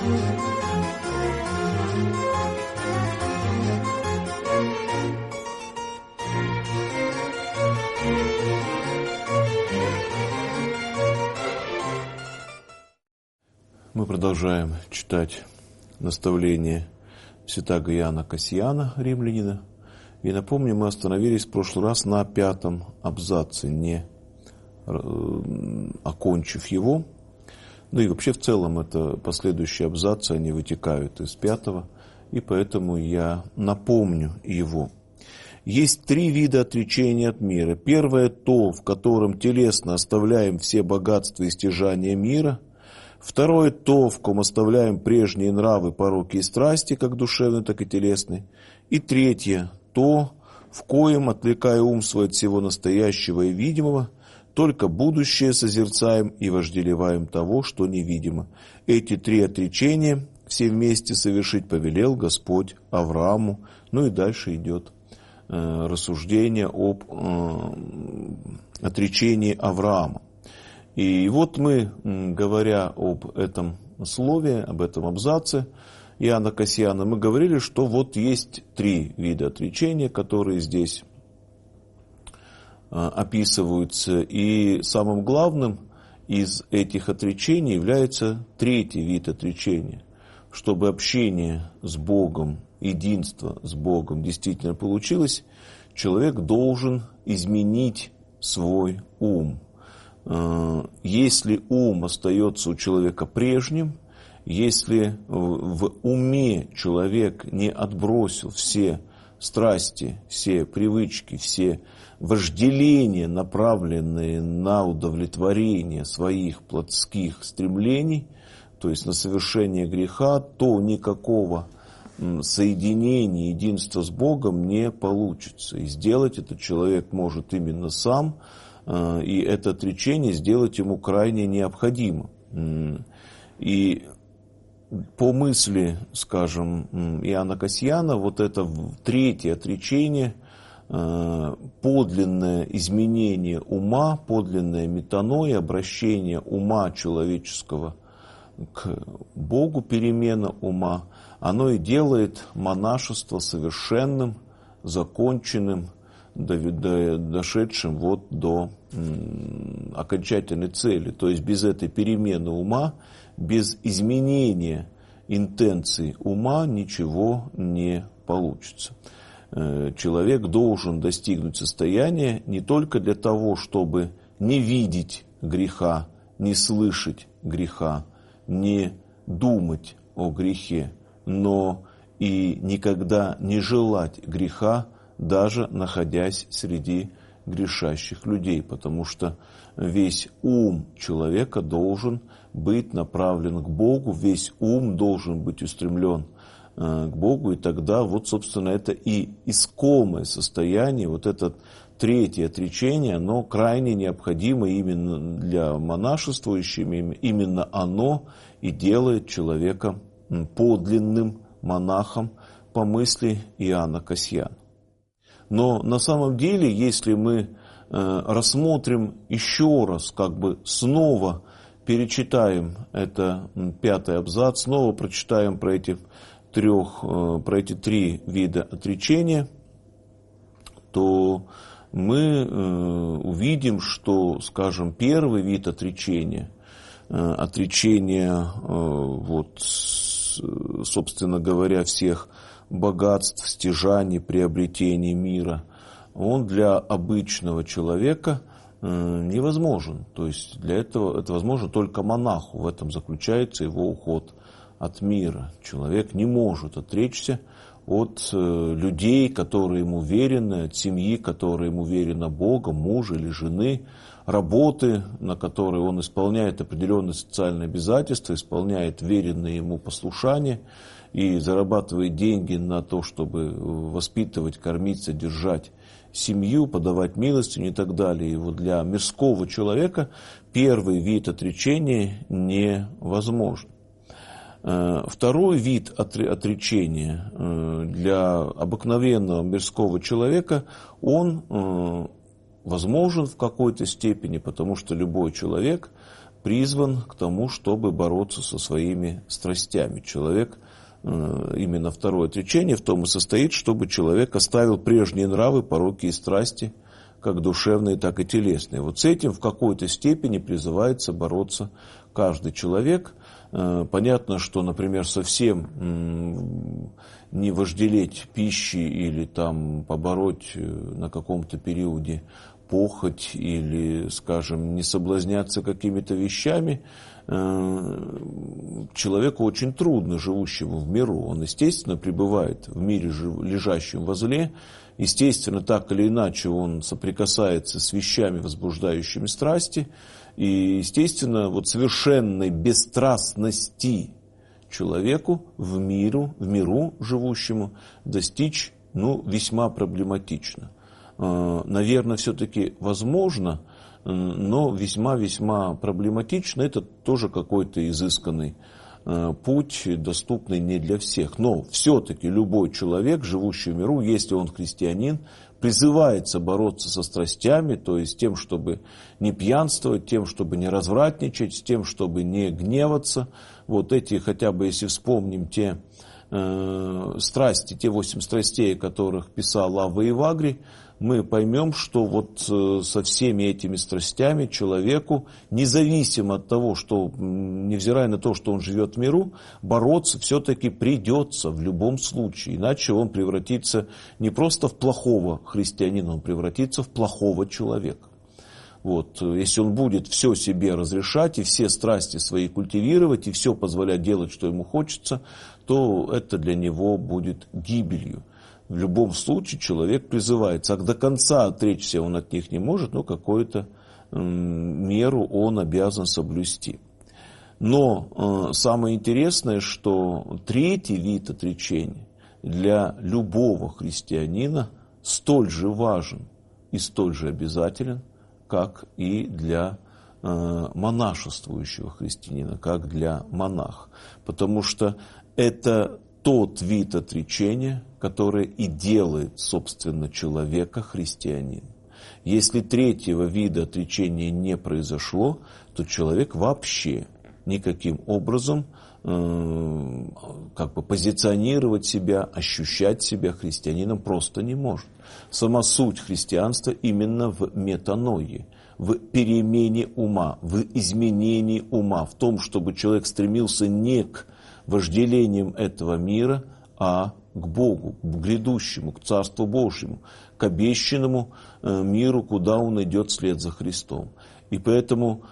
Мы продолжаем читать наставление святаго Иоанна Кассиана, римлянина. И напомню, мы остановились в прошлый раз на 5 абзаце, не окончив его. Ну и вообще в целом это последующие абзацы, они вытекают из 5, и поэтому я напомню его. Есть 3 вида отречения от мира. Первое то, в котором телесно оставляем все богатства и стяжания мира. Второе то, в ком оставляем прежние нравы, пороки и страсти, как душевные, так и телесные. И третье то, в коем, отвлекая ум свой от всего настоящего и видимого, только будущее созерцаем и вожделеваем того, что невидимо. Эти 3 отречения все вместе совершить повелел Господь Аврааму. Ну и дальше идет рассуждение об отречении Авраама. И вот мы, говоря об этом слове, об этом абзаце Иоанна Кассиана, мы говорили, что вот есть 3 вида отречения, которые здесь описываются. И самым главным из этих отречений является 3-й вид отречения. Чтобы общение с Богом, единство с Богом действительно получилось, человек должен изменить свой ум. Если ум остается у человека прежним, если в уме человек не отбросил все страсти, все привычки, все вожделения, направленные на удовлетворение своих плотских стремлений, то есть на совершение греха, то никакого соединения, единства с Богом не получится. И сделать это человек может именно сам, и это отречение сделать ему крайне необходимо. И по мысли, скажем, Иоанна Кассиана, вот это 3-е отречение, подлинное изменение ума, подлинное метаноя, обращение ума человеческого к Богу, перемена ума, оно и делает монашество совершенным, законченным, дошедшим вот до окончательной цели. То есть без этой перемены ума, без изменения интенций ума ничего не получится. Человек должен достигнуть состояния не только для того, чтобы не видеть греха, не слышать греха, не думать о грехе, но и никогда не желать греха, даже находясь среди грешащих людей, потому что весь ум человека должен быть направлен к Богу, весь ум должен быть устремлен к Богу, и тогда вот, собственно, это и искомое состояние, вот это 3-е отречение, оно крайне необходимо именно для монашествующих, именно оно и делает человека подлинным монахом по мысли Иоанна Кассиана. Но на самом деле, если мы рассмотрим еще раз, как бы снова перечитаем это 5-й абзац, снова прочитаем про эти 3 вида отречения, то мы увидим, что, скажем, 1-й вид отречения, вот, собственно говоря, всех богатств, стяжаний, приобретений мира, он для обычного человека невозможен. То есть для этого это возможно только монаху. В этом заключается его уход от мира. Человек не может отречься от людей, которые ему верены, от семьи, которая ему верена Богом, мужа или жены, работы, на которые он исполняет определенные социальные обязательства, исполняет веренные ему послушания и зарабатывает деньги на то, чтобы воспитывать, кормить, содержать семью, подавать милостыню и так далее. И вот для мирского человека 1-й вид отречения невозможен. 2-й вид отречения для обыкновенного мирского человека, он возможен в какой-то степени, потому что любой человек призван к тому, чтобы бороться со своими страстями. Человек, именно второе отречение в том и состоит, чтобы человек оставил прежние нравы, пороки и страсти, как душевные, так и телесные. Вот с этим в какой-то степени призывается бороться каждый человек. Понятно, что, например, совсем не вожделеть пищи или там побороть на каком-то периоде похоть или, скажем, не соблазняться какими-то вещами человеку очень трудно, живущему в миру. Он, естественно, пребывает в мире, лежащем во зле. Естественно, так или иначе он соприкасается с вещами, возбуждающими страсти. И, естественно, вот совершенной бесстрастности человеку в миру живущему достичь весьма проблематично. Наверное, все-таки возможно, но весьма-весьма проблематично. Это тоже какой-то изысканный путь, доступный не для всех. Но все-таки любой человек, живущий в миру, если он христианин, призывается бороться со страстями, то есть тем, чтобы не пьянствовать, тем, чтобы не развратничать, тем, чтобы не гневаться. Вот эти, хотя бы если вспомним те страсти, те 8 страстей, о которых писал Авва Евагрий, мы поймем, что вот со всеми этими страстями человеку, независимо от того, что, невзирая на то, что он живет в миру, бороться все-таки придется в любом случае. Иначе он превратится не просто в плохого христианина, он превратится в плохого человека. Вот, если он будет все себе разрешать и все страсти свои культивировать и все позволять делать, что ему хочется, то это для него будет гибелью. В любом случае человек призывается, а до конца отречься он от них не может, но какую-то меру он обязан соблюсти. Но самое интересное, что третий вид отречения для любого христианина столь же важен и столь же обязателен, как и для монашествующего христианина, как для монаха. Потому что это тот вид отречения, который и делает, собственно, человека христианином. Если третьего вида отречения не произошло, то человек вообще никаким образом позиционировать себя, ощущать себя христианином просто не может. Сама суть христианства именно в метаноии, в перемене ума, в изменении ума, в том, чтобы человек стремился не к вожделениям этого мира, а к Богу, к грядущему, к Царству Божьему, к обещанному миру, куда он идет вслед за Христом. И поэтому,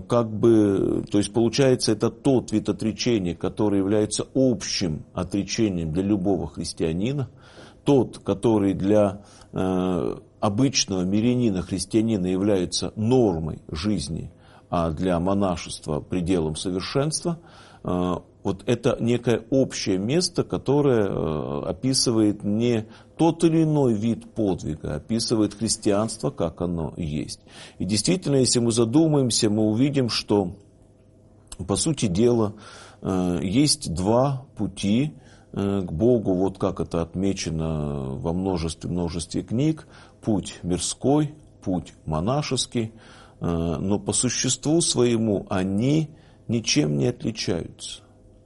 то есть получается, это тот вид отречения, который является общим отречением для любого христианина, тот, который для обычного мирянина, христианина является нормой жизни, а для монашества пределом совершенства. Вот это некое общее место, которое описывает не тот или иной вид подвига, описывает христианство, как оно есть. И действительно, если мы задумаемся, мы увидим, что, по сути дела, есть два пути к Богу, вот как это отмечено во множестве книг: путь мирской, путь монашеский, но по существу своему они ничем не отличаются.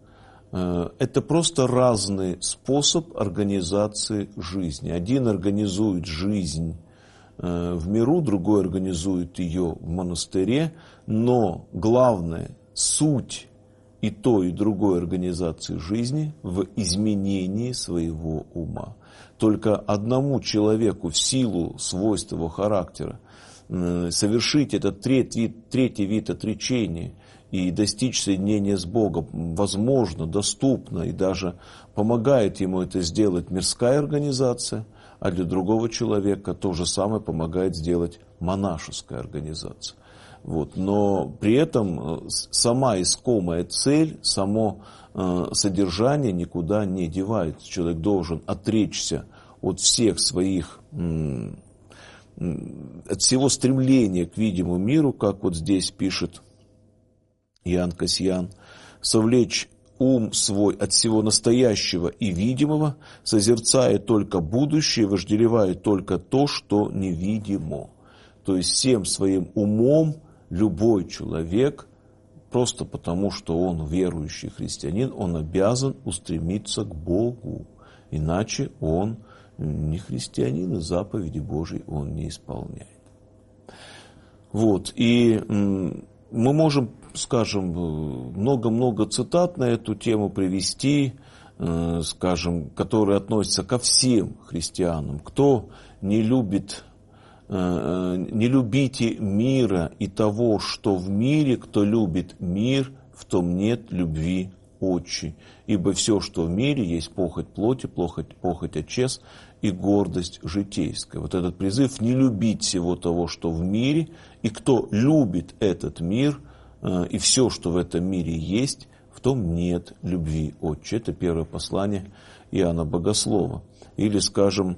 Это просто разный способ организации жизни. Один организует жизнь в миру, другой организует ее в монастыре, но главное, суть и той, и другой организации жизни в изменении своего ума. Только одному человеку в силу свойств его характера совершить этот третий вид отречения и достичь соединения с Богом возможно, доступно, и даже помогает ему это сделать мирская организация, а для другого человека то же самое помогает сделать монашеская организация. Вот. Но при этом сама искомая цель, само содержание никуда не девается. Человек должен отречься от всех своих, от всего стремления к видимому миру, как вот здесь пишет Иоанн Кассиан, совлечь ум свой от всего настоящего и видимого, созерцая только будущее, вожделевая только то, что невидимо. То есть всем своим умом любой человек просто потому, что он верующий христианин, он обязан устремиться к Богу. Иначе он не христианин, и заповеди Божьи он не исполняет. Вот. И мы можем, скажем, много-много цитат на эту тему привести, скажем, которые относятся ко всем христианам. Кто не любит, не любите мира и того, что в мире, кто любит мир, в том нет любви Отчи. Ибо все, что в мире, есть похоть плоти, похоть отчес и гордость житейская. Вот этот призыв не любить всего того, что в мире, и кто любит этот мир, и все, что в этом мире есть, в том нет любви Отче. Это первое послание Иоанна Богослова. Или, скажем,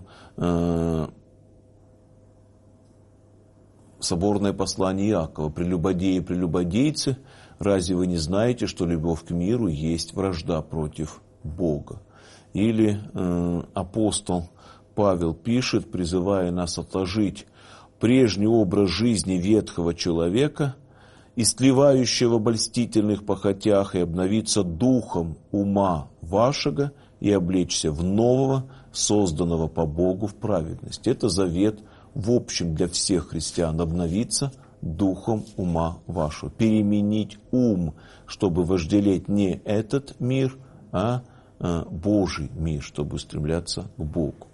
соборное послание Иакова. Прелюбодеи и прелюбодейцы, разве вы не знаете, что любовь к миру есть вражда против Бога? Или апостол Павел пишет, призывая нас отложить прежний образ жизни ветхого человека, истлевающего в обольстительных похотях, и обновиться духом ума вашего, и облечься в нового, созданного по Богу в праведность. Это завет в общем для всех христиан. Обновиться духом ума вашего. Переменить ум, чтобы вожделеть не этот мир, а Божий мир, чтобы устремляться к Богу.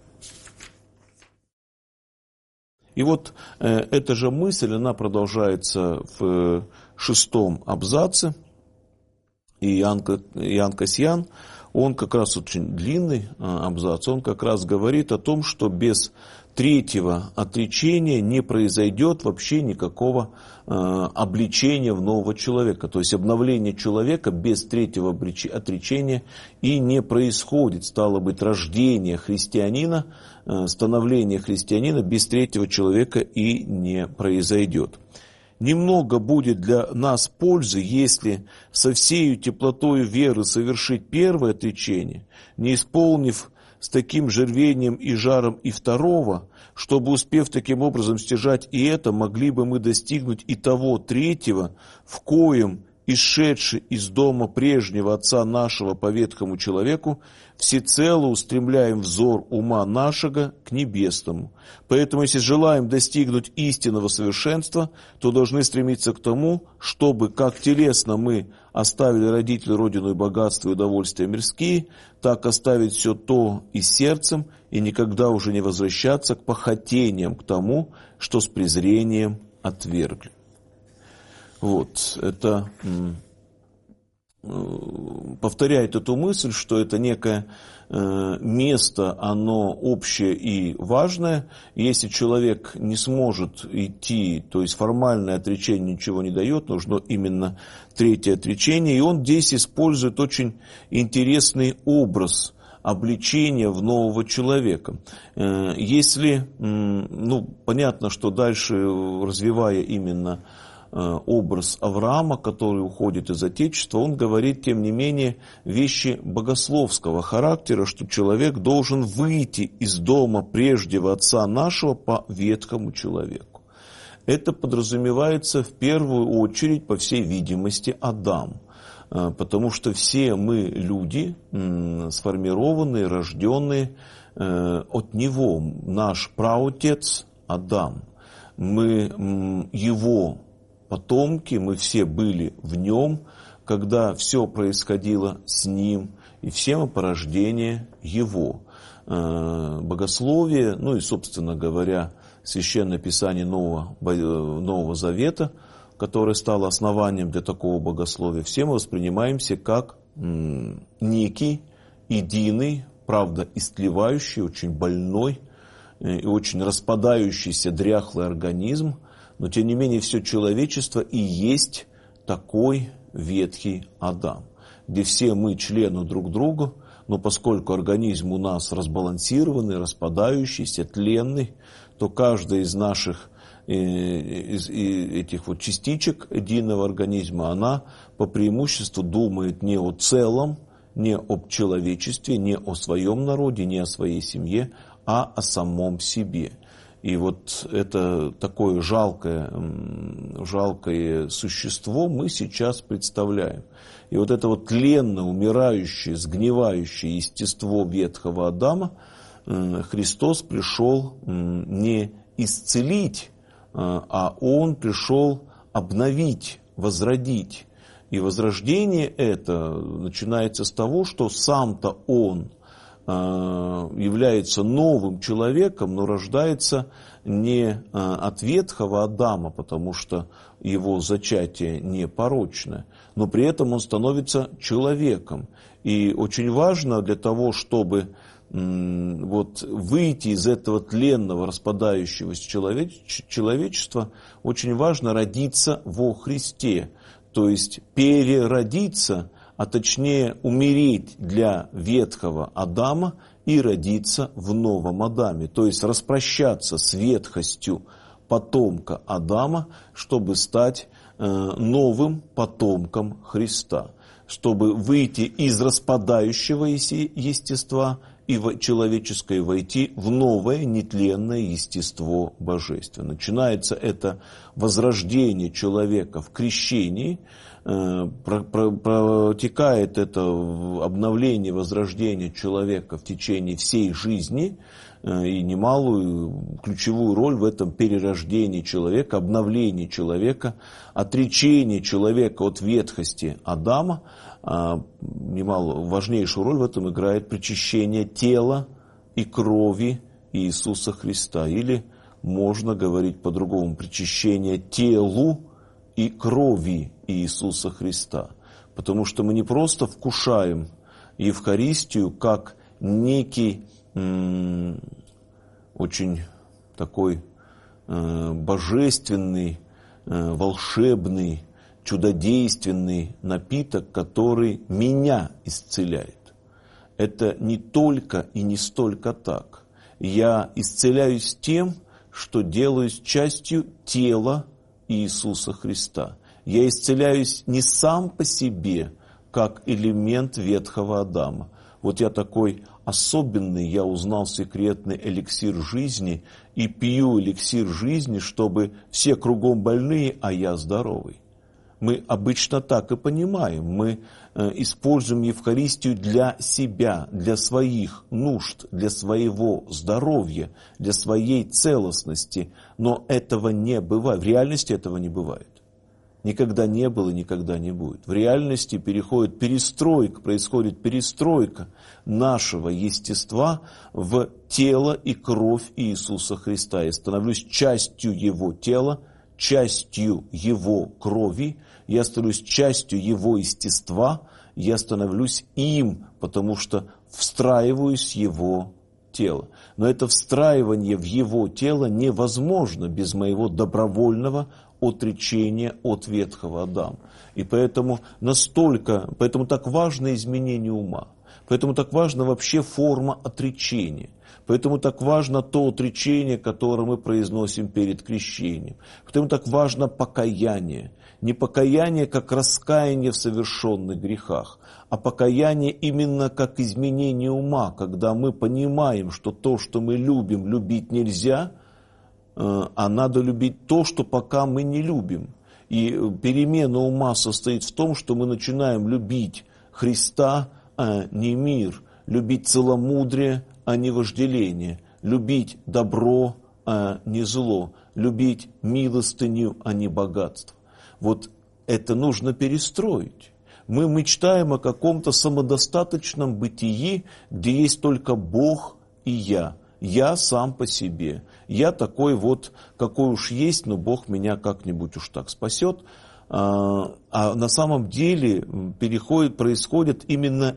И вот эта же мысль, она продолжается в 6 абзаце. И Иоанн Кассиан, он как раз очень длинный абзац, он как раз говорит о том, что без третьего отречения не произойдет вообще никакого обличения в нового человека. То есть обновление человека без третьего отречения и не происходит. Стало быть, рождение христианина, становление христианина без третьего человека и не произойдет. Немного будет для нас пользы, если со всею теплотою веры совершить первое отречение, не исполнив с таким же рвением и жаром и второго, чтобы, успев таким образом стяжать и это, могли бы мы достигнуть и того третьего, в коем, исшедший из дома прежнего отца нашего по ветхому человеку, всецело устремляем взор ума нашего к небесному. Поэтому, если желаем достигнуть истинного совершенства, то должны стремиться к тому, чтобы, как телесно мы оставили родителей, родину и богатство и удовольствия мирские, так оставить все то и сердцем, и никогда уже не возвращаться к похотениям, к тому, что с презрением отвергли. Вот, это повторяет эту мысль, что это некое место, оно общее и важное. Если человек не сможет идти, то есть формальное отречение ничего не дает, нужно именно третье отречение. И он здесь использует очень интересный образ обличения в нового человека. Если, понятно, что дальше, развивая именно образ Авраама, который уходит из Отечества, он говорит, тем не менее, вещи богословского характера, что человек должен выйти из дома прежнего отца нашего по ветхому человеку. Это подразумевается в первую очередь, по всей видимости, Адам. Потому что все мы люди, сформированные, рожденные от него. Наш праотец Адам. Мы его потомки, мы все были в нем, когда все происходило с ним, и все мы порождение его. Богословие, и, собственно говоря, Священное Писание Нового Завета, которое стало основанием для такого богословия, все мы воспринимаемся как некий, единый, правда, истлевающий, очень больной и очень распадающийся дряхлый организм, но, тем не менее, все человечество и есть такой ветхий Адам, где все мы члены друг друга, но поскольку организм у нас разбалансированный, распадающийся, тленный, то каждая из наших этих вот частичек единого организма, она по преимуществу думает не о целом, не об человечестве, не о своем народе, не о своей семье, а о самом себе. И вот это такое жалкое существо мы сейчас представляем. И вот это вот тленно умирающее, сгнивающее естество ветхого Адама Христос пришел не исцелить, а Он пришел обновить, возродить. И возрождение это начинается с того, что сам-то Он является новым человеком, но рождается не от ветхого Адама, потому что его зачатие непорочное, но при этом он становится человеком. И очень важно для того, чтобы вот выйти из этого тленного, распадающегося человечества, очень важно родиться во Христе, то есть переродиться, а точнее умереть для ветхого Адама и родиться в новом Адаме. То есть распрощаться с ветхостью потомка Адама, чтобы стать новым потомком Христа. Чтобы выйти из распадающегося естества и человеческое войти в новое нетленное естество божественное. Начинается это возрождение человека в крещении, протекает это обновление, возрождение человека в течение всей жизни, и немалую ключевую роль в этом перерождении человека, обновлении человека, отречении человека от ветхости Адама. Немало важнейшую роль в этом играет причащение тела и крови Иисуса Христа. Или можно говорить по-другому, причащение телу и крови Иисуса Христа. Потому что мы не просто вкушаем Евхаристию как некий очень такой божественный, волшебный, чудодейственный напиток, который меня исцеляет. Это не только и не столько так. Я исцеляюсь тем, что делаюсь частью тела Иисуса Христа. Я исцеляюсь не сам по себе, как элемент ветхого Адама. Вот я такой особенный, я узнал секретный эликсир жизни и пью эликсир жизни, чтобы все кругом больные, а я здоровый. Мы обычно так и понимаем. Мы используем Евхаристию для себя, для своих нужд, для своего здоровья, для своей целостности. Но этого не бывает. В реальности этого не бывает. Никогда не было и никогда не будет. В реальности происходит перестройка нашего естества в тело и кровь Иисуса Христа. Я становлюсь частью Его тела, частью Его крови, я становлюсь частью Его естества, я становлюсь им, потому что встраиваюсь в Его тело. Но это встраивание в Его тело невозможно без моего добровольного отречения от ветхого Адама. И поэтому так важно изменение ума. Поэтому так важна вообще форма отречения. Поэтому так важно то отречение, которое мы произносим перед крещением. Поэтому так важно покаяние. Не покаяние как раскаяние в совершенных грехах, а покаяние именно как изменение ума, когда мы понимаем, что то, что мы любим, любить нельзя, а надо любить то, что пока мы не любим. И перемена ума состоит в том, что мы начинаем любить Христа, а не мир, любить целомудрие, а не вожделение, любить добро, а не зло, любить милостыню, а не богатство. Вот это нужно перестроить. Мы мечтаем о каком-то самодостаточном бытии, где есть только Бог и я. Я сам по себе. Я такой вот, какой уж есть, но Бог меня как-нибудь уж так спасет. А на самом деле происходит именно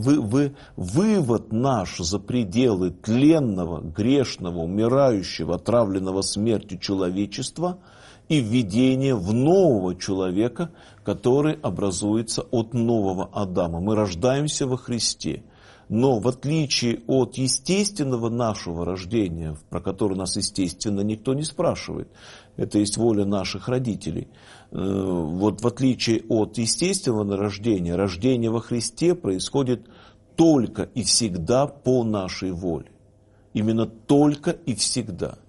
вывод наш за пределы тленного, грешного, умирающего, отравленного смертью человечества и введение в нового человека, который образуется от нового Адама. Мы рождаемся во Христе. Но в отличие от естественного нашего рождения, про которое нас, естественно, никто не спрашивает, это есть воля наших родителей, вот в отличие от естественного рождения, рождение во Христе происходит только и всегда по нашей воле. Именно только и всегда.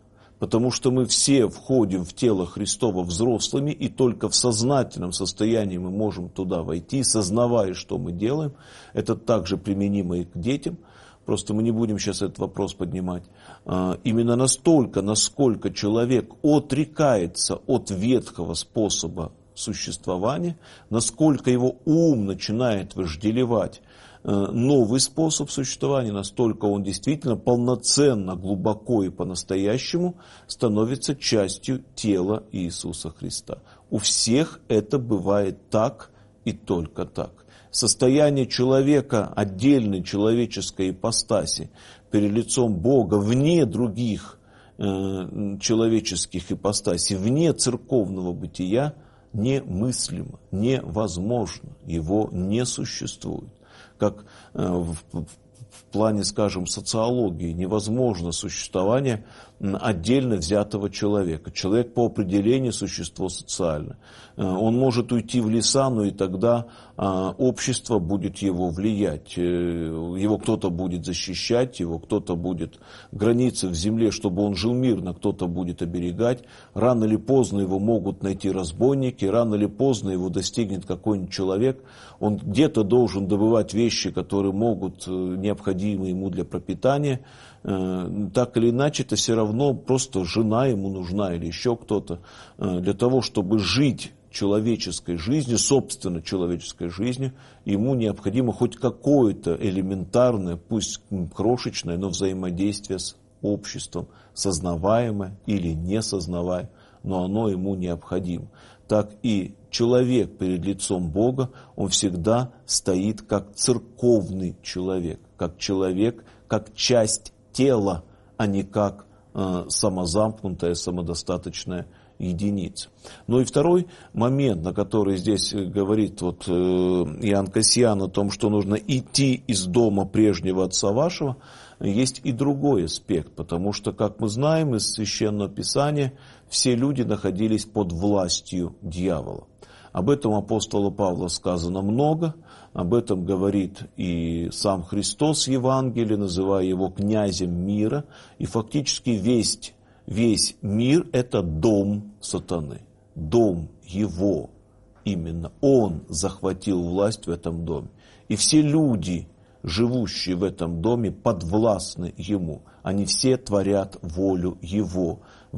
Потому что мы все входим в тело Христово взрослыми, и только в сознательном состоянии мы можем туда войти, сознавая, что мы делаем. Это также применимо и к детям. Просто мы не будем сейчас этот вопрос поднимать. Именно настолько, насколько человек отрекается от ветхого способа существования, насколько его ум начинает вожделевать новый способ существования, настолько он действительно полноценно, глубоко и по-настоящему становится частью тела Иисуса Христа. У всех это бывает так и только так. Состояние человека, отдельной человеческой ипостаси перед лицом Бога, вне других человеческих ипостасей, вне церковного бытия, немыслимо, невозможно, его не существует. Как в плане, скажем, социологии невозможно существование отдельно взятого человека. Человек по определению существо социальное. Он может уйти в леса, но и тогда общество будет его влиять. Его кто-то будет защищать, его кто-то будет границы в земле, чтобы он жил мирно, кто-то будет оберегать. Рано или поздно его могут найти разбойники, рано или поздно его достигнет какой-нибудь человек. Он где-то должен добывать вещи, которые могут, необходимы ему для пропитания. Так или иначе, это все равно просто жена ему нужна или еще кто-то. Для того, чтобы жить человеческой жизнью, собственно человеческой жизнью, ему необходимо хоть какое-то элементарное, пусть крошечное, но взаимодействие с обществом, сознаваемое или несознаваемое, но оно ему необходимо. Так и человек перед лицом Бога, он всегда стоит как церковный человек, как часть тела, а не как самозамкнутая, самодостаточная единица. Ну и второй момент, на который здесь говорит Иоанн Кассиан о том, что нужно идти из дома прежнего отца вашего, есть и другой аспект, потому что, как мы знаем из Священного Писания, все люди находились под властью дьявола. Об этом апостола Павла сказано много, об этом говорит и сам Христос в Евангелии, называя его князем мира, и фактически весь мир – это дом сатаны, дом его, именно он захватил власть в этом доме. И все люди, живущие в этом доме, подвластны ему, они все творят волю его.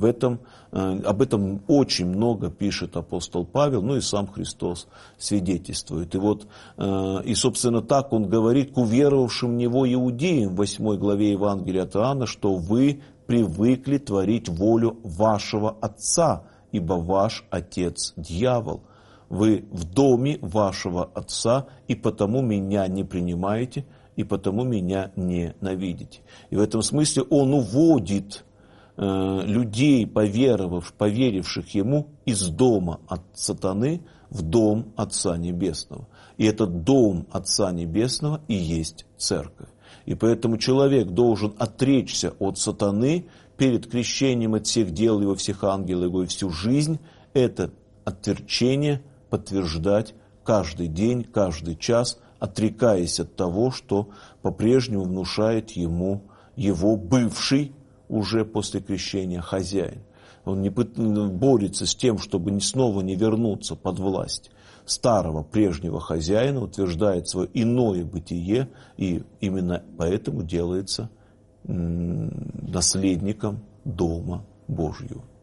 Об этом очень много пишет апостол Павел, ну и сам Христос свидетельствует. И собственно, так он говорит к уверовавшим в него иудеям в 8 главе Евангелия от Иоанна, что вы привыкли творить волю вашего отца, ибо ваш отец дьявол. Вы в доме вашего отца, и потому меня не принимаете, и потому меня ненавидите. И в этом смысле он уводит людей, поверивших ему, из дома от сатаны в дом Отца Небесного. И этот дом Отца Небесного и есть церковь. И поэтому человек должен отречься от сатаны перед крещением от всех дел его, всех ангелов его, и всю жизнь это отречение подтверждать каждый день, каждый час, отрекаясь от того, что по-прежнему внушает ему его бывший уже после крещения хозяин. Он не борется с тем, чтобы снова не вернуться под власть старого, прежнего хозяина, утверждает свое иное бытие, и именно поэтому делается наследником Дома Божьего.